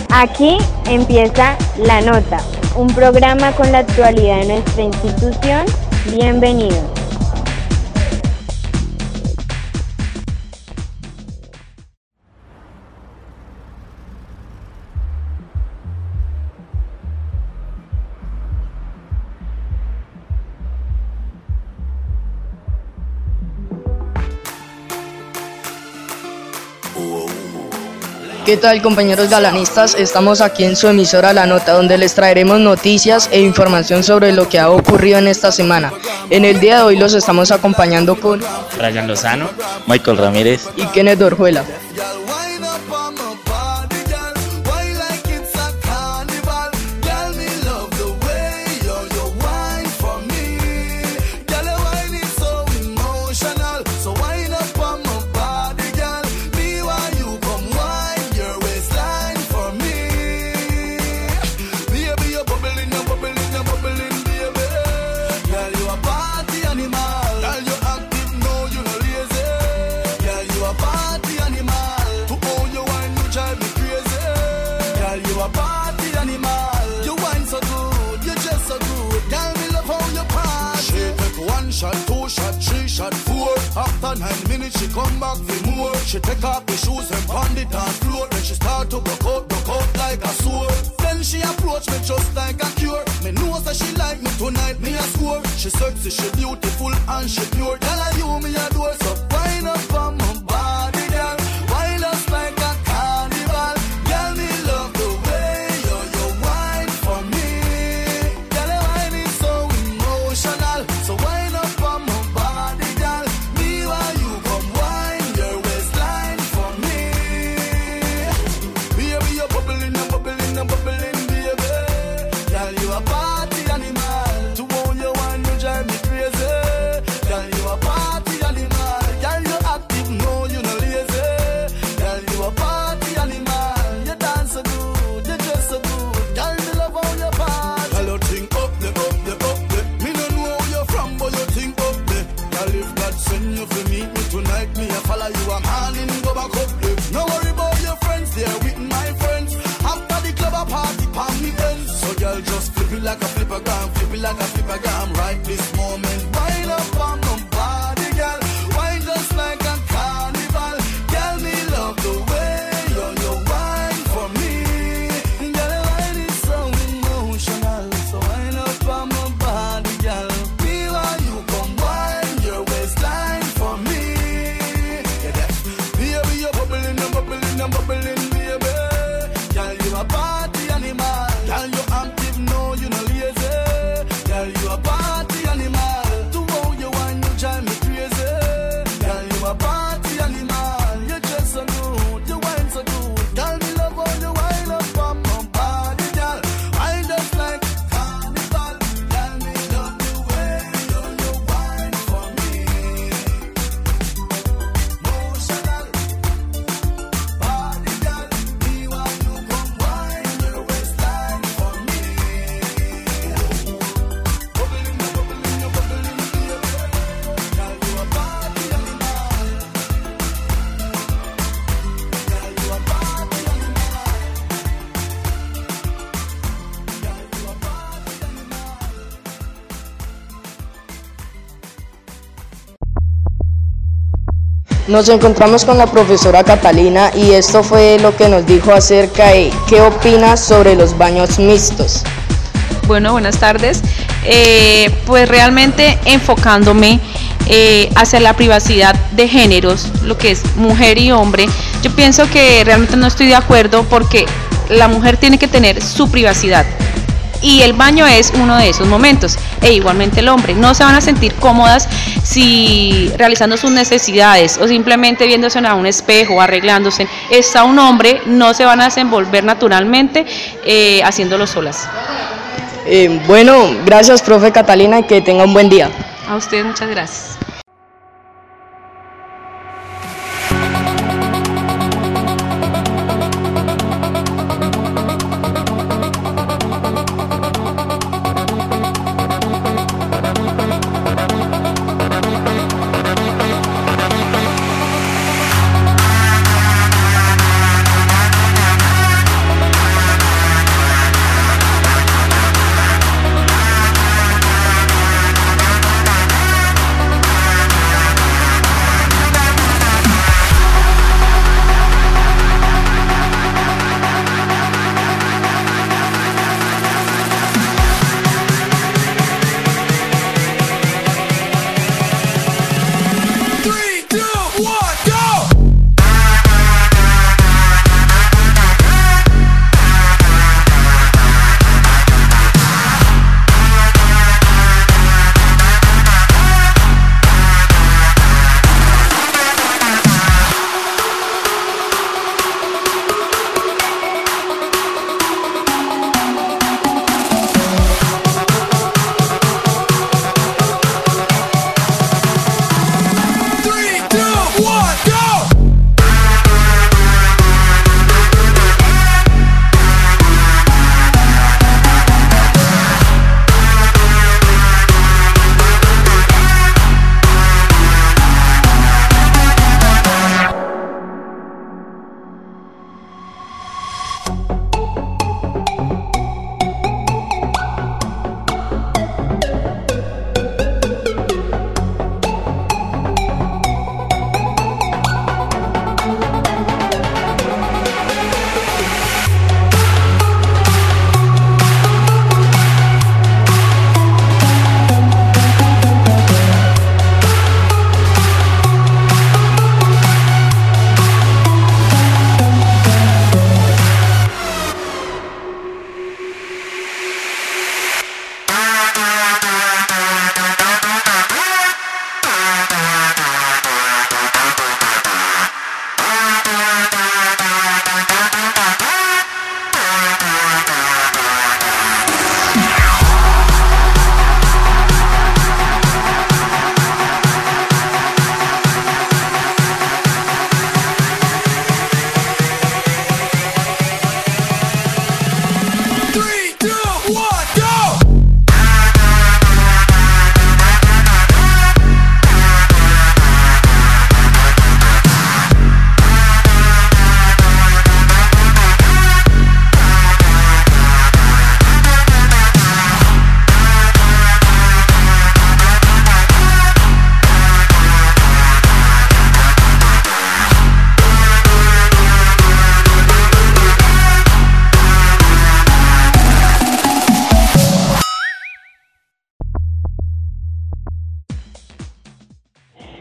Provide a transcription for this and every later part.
Aquí empieza La Nota, un programa con la actualidad de nuestra institución. Bienvenidos. ¿Qué tal, compañeros galanistas? Estamos aquí en su emisora La Nota, donde les traeremos noticias e información sobre lo que ha ocurrido en esta semana. En el día de hoy los estamos acompañando con Brian Lozano, Michael Ramírez y Kenneth Orjuela. Shot, 2 shot, 3 shot, 4. After 9 minutes she come back for more. She take off the shoes and pound it on floor. Then she start to broke out like a sword. Then she approach me just like a cure. Me know that she like me tonight, me a score. She sexy, she beautiful and she pure. Tell her you me a door, so wind up on my body, girl. Wind up like a carnival. Girl, me love the way you wine for me. Girl, the wine is so emotional. So wind up on my body, girl. Me while you come wine your waistline for me. Baby, you're bubbling and bubbling and bubbling, baby. Girl, you a party animal. To own your wine, you drive me crazy. Girl, you a party animal. Girl, you active, no, you no lazy. Girl, you a party animal. You dance so good, you dress so good. Girl, me love how you party. Girl, you think up the. Me no know where you're from, but you think up the. Girl, if God send you for meet me tonight, me a follow you, I'm hauling, go back up the. No worry about your friends, they're with my friends. After the club, a party, palm me ends. So girl, just flip it like a flippergram, flip it like a flippergram. Right this moment, wind up on my body, girl. Wine just like a carnival. Girl, me love the way you wine for me. Girl, the wine is so emotional. So wind up on my body, girl. Me while you come wine your waistline for me. Yeah, that. Baby, you're bubbling and bubbling and bubbling, baby. Girl, you a party animal. Girl, you active, no, you no lazy. Girl, you a party animal. To how you wine, you drive me crazy. Girl, you a party animal. You dress so good, you wine so good. Girl, me love how you wine up on my body, girl. Wine just like carnival. Girl, me love the way you wine for me. Emotional body, girl. Me while you come wine your waistline for me. Bubbling, bubbling, bubbling, baby. Girl, you a party animal. Girl, you a party animal. Girl, you a party animal. Nos encontramos con la profesora Catalina y esto fue lo que nos dijo acerca de qué opinas sobre los baños mixtos. Bueno, buenas tardes. Pues realmente enfocándome hacia la privacidad de géneros, lo que es mujer y hombre, yo pienso que realmente no estoy de acuerdo porque la mujer tiene que tener su privacidad y el baño es uno de esos momentos, e igualmente el hombre. No se van a sentir cómodas si realizando sus necesidades o simplemente viéndose a un espejo, arreglándose. Está un hombre, no se van a desenvolver naturalmente haciéndolo solas. Bueno, gracias, profe Catalina, y que tenga un buen día. A ustedes muchas gracias.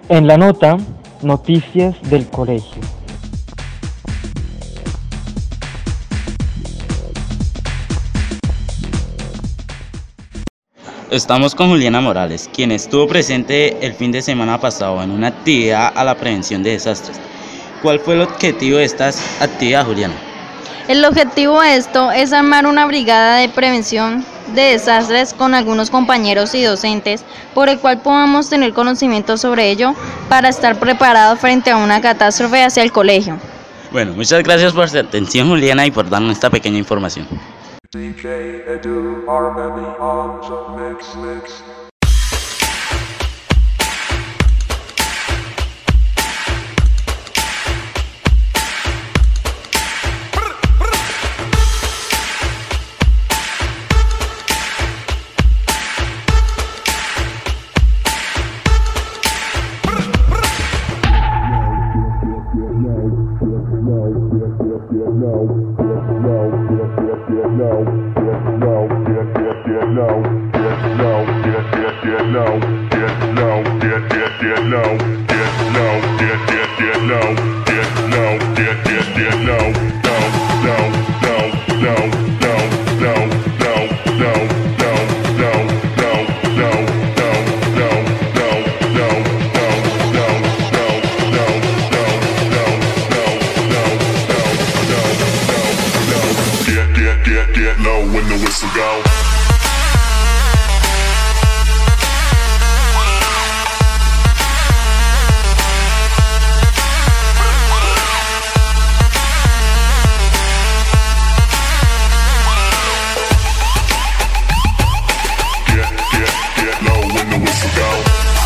En la nota, noticias del colegio. Estamos con Juliana Morales, quien estuvo presente el fin de semana pasado en una actividad a la prevención de desastres. ¿Cuál fue el objetivo de estas actividades, Juliana? El objetivo de esto es armar una brigada de prevención de desastres con algunos compañeros y docentes, por el cual podamos tener conocimiento sobre ello para estar preparados frente a una catástrofe hacia el colegio. Bueno, muchas gracias por su atención, Juliana, y por darnos esta pequeña información. DJ Edu Harmony on the mix. Get low when the whistle go. Get low when the whistle go.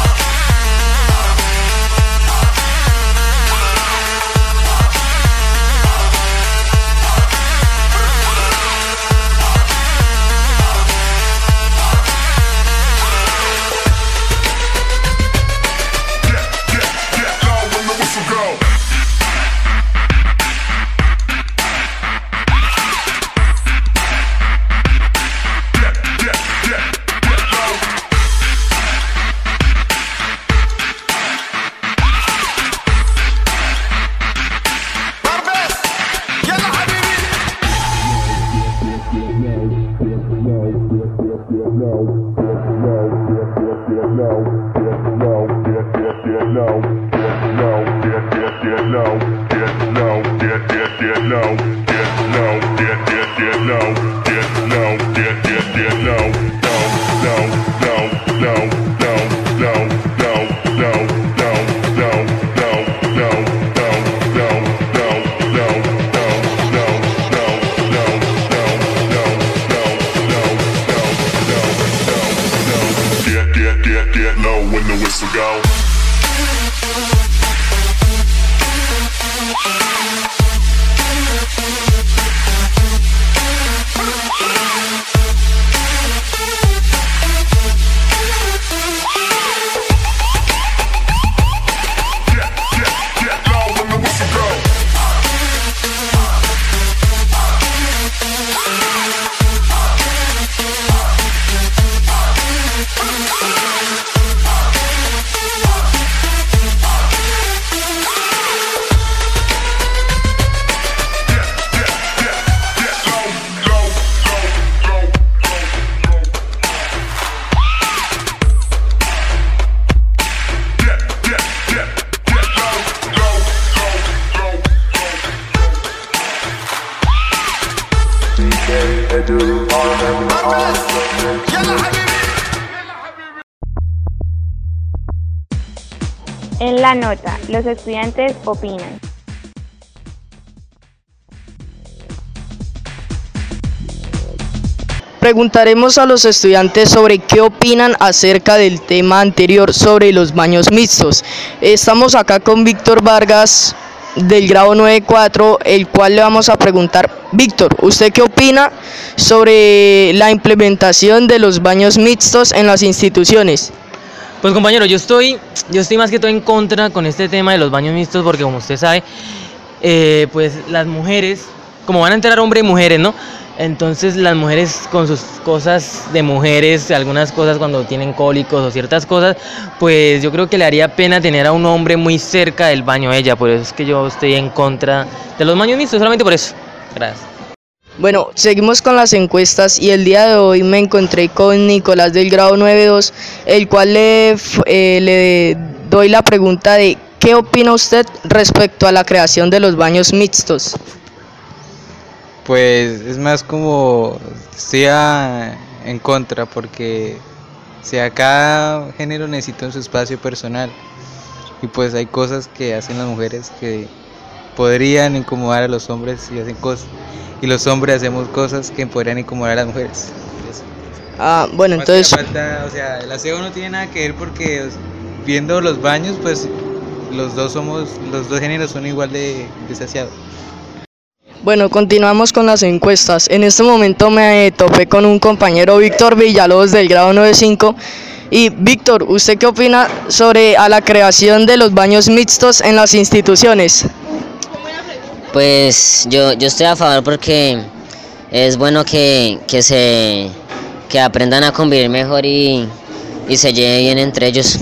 Get low when the whistle go. En la nota, los estudiantes opinan. Preguntaremos a los estudiantes sobre qué opinan acerca del tema anterior sobre los baños mixtos. Estamos acá con Víctor Vargas del grado 9-4, el cual le vamos a preguntar: Víctor, ¿usted qué opina sobre la implementación de los baños mixtos en las instituciones? Pues compañero, yo estoy más que todo en contra con este tema de los baños mixtos, porque como usted sabe, pues las mujeres, como van a entrar hombres y mujeres, ¿no? Entonces las mujeres con sus cosas de mujeres, algunas cosas cuando tienen cólicos o ciertas cosas, pues yo creo que le haría pena tener a un hombre muy cerca del baño a ella. Por eso es que yo estoy en contra de los baños mixtos, solamente por eso. Gracias. Bueno, seguimos con las encuestas y el día de hoy me encontré con Nicolás del grado 9.2, el cual le doy la pregunta de ¿qué opina usted respecto a la creación de los baños mixtos? Pues es más como estoy en contra porque cada género necesita su espacio personal y pues hay cosas que hacen las mujeres que podrían incomodar a los hombres y hacen cosas, y los hombres hacemos cosas que podrían incomodar a las mujeres. Bueno, entonces el aseo no tiene nada que ver porque viendo los baños pues los dos géneros son igual de desaseados. Bueno, continuamos con las encuestas. En este momento me topé con un compañero, Víctor Villalobos, del grado 9.5. Y Víctor, ¿usted qué opina sobre la creación de los baños mixtos en las instituciones? Pues yo estoy a favor porque es bueno que aprendan a convivir mejor y se lleven bien entre ellos.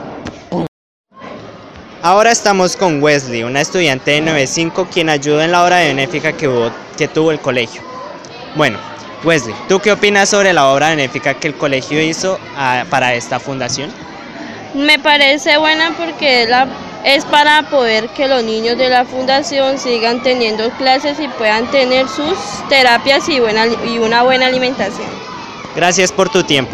Ahora estamos con Wesley, una estudiante de 9.5 quien ayuda en la obra benéfica que tuvo el colegio. Bueno, Wesley, ¿tú qué opinas sobre la obra benéfica que el colegio hizo para esta fundación? Me parece buena porque es para poder que los niños de la fundación sigan teniendo clases y puedan tener sus terapias y una buena alimentación. Gracias por tu tiempo.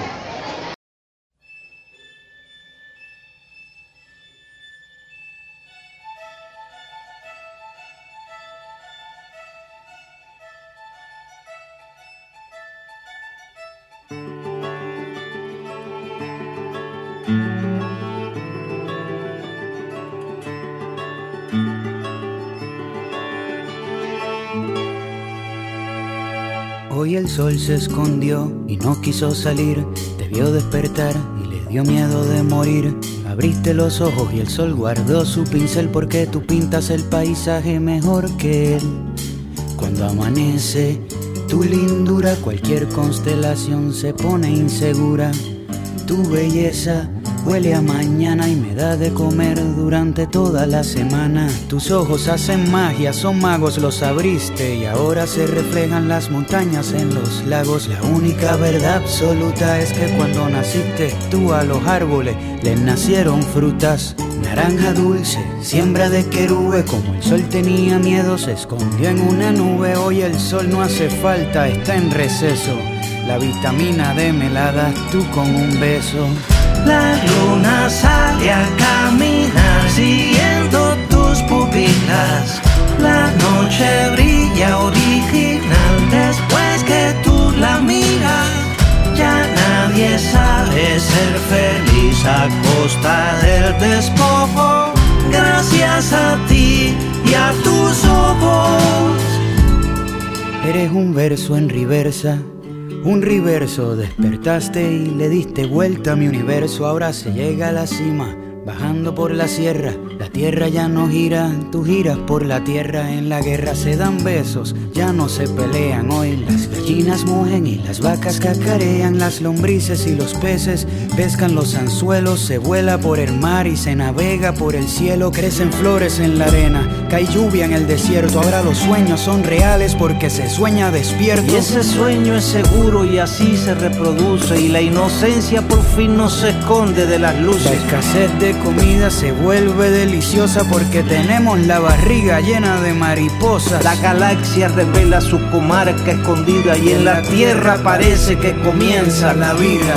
Hoy el sol se escondió y no quiso salir, te vio despertar y le dio miedo de morir. Abriste los ojos y el sol guardó su pincel porque tú pintas el paisaje mejor que él. Cuando amanece tu lindura, cualquier constelación se pone insegura. Tu belleza huele a mañana y me da de comer durante toda la semana. Tus ojos hacen magia, son magos, los abriste y ahora se reflejan las montañas en los lagos. La única verdad absoluta es que cuando naciste tú a los árboles les nacieron frutas. Naranja dulce, siembra de querube, como el sol tenía miedo se escondió en una nube. Hoy el sol no hace falta, está en receso. La vitamina D me la das tú con un beso. La luna sale a caminar siguiendo tus pupilas. La noche brilla original después que tú la miras. Ya nadie sabe ser feliz a costa del despojo. Gracias a ti y a tus ojos. Eres un verso en reversa. Un reverso, despertaste y le diste vuelta a mi universo. Ahora se llega a la cima, bajando por la sierra. La tierra ya no gira, tú giras por la tierra. En la guerra se dan besos, ya no se pelean. Hoy las gallinas mugen y las vacas cacarean. Las lombrices y los peces pescan los anzuelos. Se vuela por el mar y se navega por el cielo. Crecen flores en la arena, cae lluvia en el desierto. Ahora los sueños son reales porque se sueña despierto. Y ese sueño es seguro y así se reproduce. Y la inocencia por fin no se esconde de las luces. La escasez de comida se vuelve deliciosa porque tenemos la barriga llena de mariposas. La galaxia revela su comarca escondida y en la tierra parece que comienza la vida.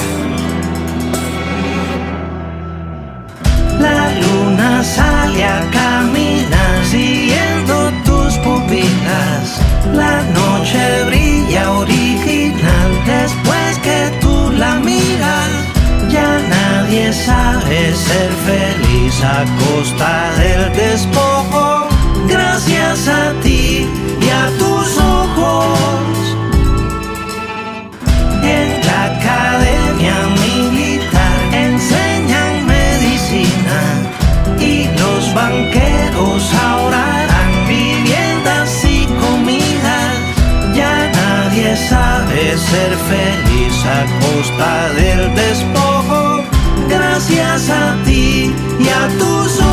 La luna sale a caminar siguiendo tus pupilas. La noche brilla original después que tú la miras. Ya nadie sabe ser feliz a costa del despojo. Gracias a ti y a tus ojos. En la academia militar enseñan medicina y los banqueros ahora harán viviendas y comidas. Ya nadie ser feliz a costa del despojo. Gracias a ti y a tus